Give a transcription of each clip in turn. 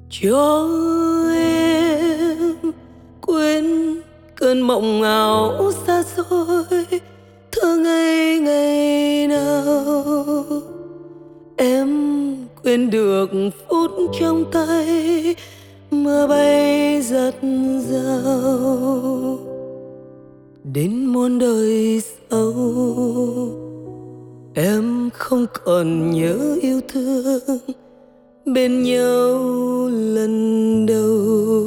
cho em quên cơn mộng ảo xa xôi thơ ngây ngày nào. Em quên được phút trong tay mưa bay giật dao đến muôn đời sau. Em không còn nhớ yêu thương bên nhau lần đầu.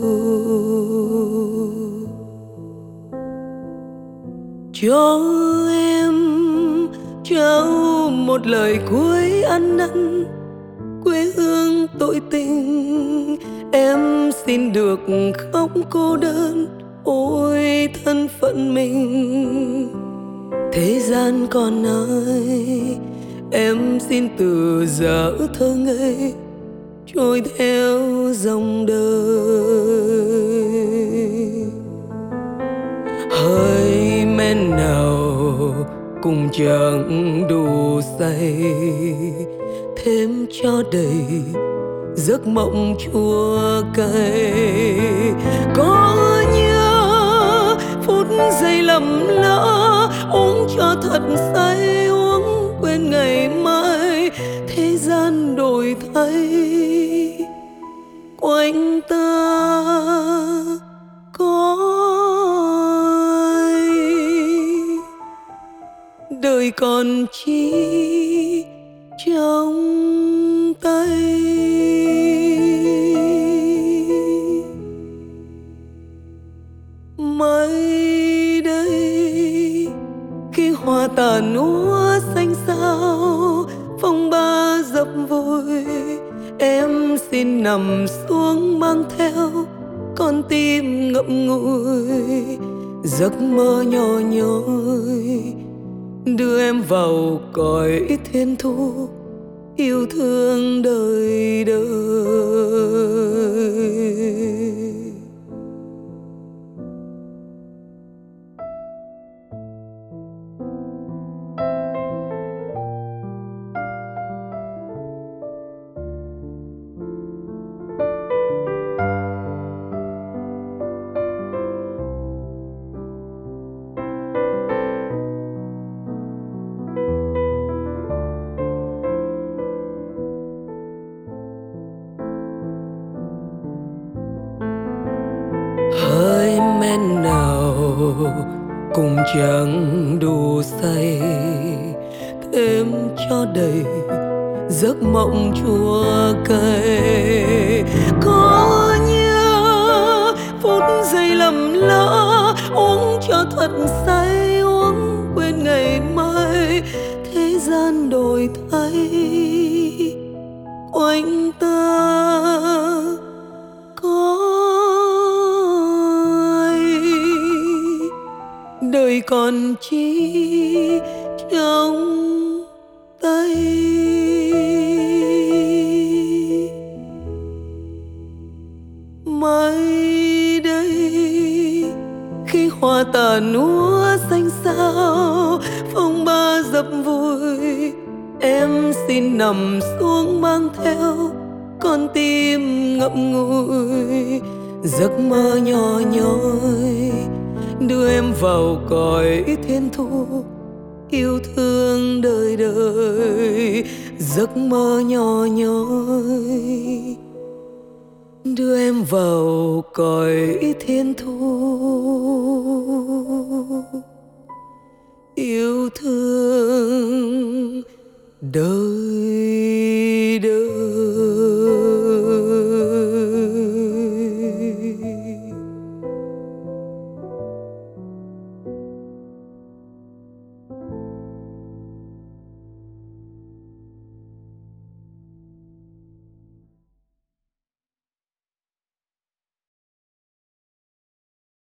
Cho em trao một lời cuối ăn năn quê hương tội tình. Em xin được khóc cô đơn ôi thân phận mình. Thế gian còn ai em xin từ giờ thơ ngây trôi theo dòng đời. Hơi men nào cùng chẳng đủ say thêm cho đầy giấc mộng chua cay. Có nhớ phút giây lầm lỡ uống cho thật say, uống quên ngày mai thế gian đổi thay. Quanh ta có ai đời còn chi trong tay. Mai đây khi hoa tàn úa xanh xao phong ba dập vội, em xin nằm xuống mang theo con tim ngậm ngùi giấc mơ nhỏ nhoi đưa em vào cõi thiên thu yêu thương đời đời. Hơi men nào cùng chẳng đủ say thêm cho đầy giấc mộng chua cay. Có nhớ phút giây lầm lỡ uống cho thật say, uống quên ngày mai thế gian đổi thay. Quanh ta có đời còn chi trong tay. Mai đây khi hoa tàn úa xanh xao phong ba dập vội, em xin nằm xuống mang theo con tim ngậm ngùi giấc mơ nhỏ nhoi đưa em vào cõi thiên thu yêu thương đời đời. Giấc mơ nhỏ nhoi đưa em vào cõi thiên thu yêu thương đời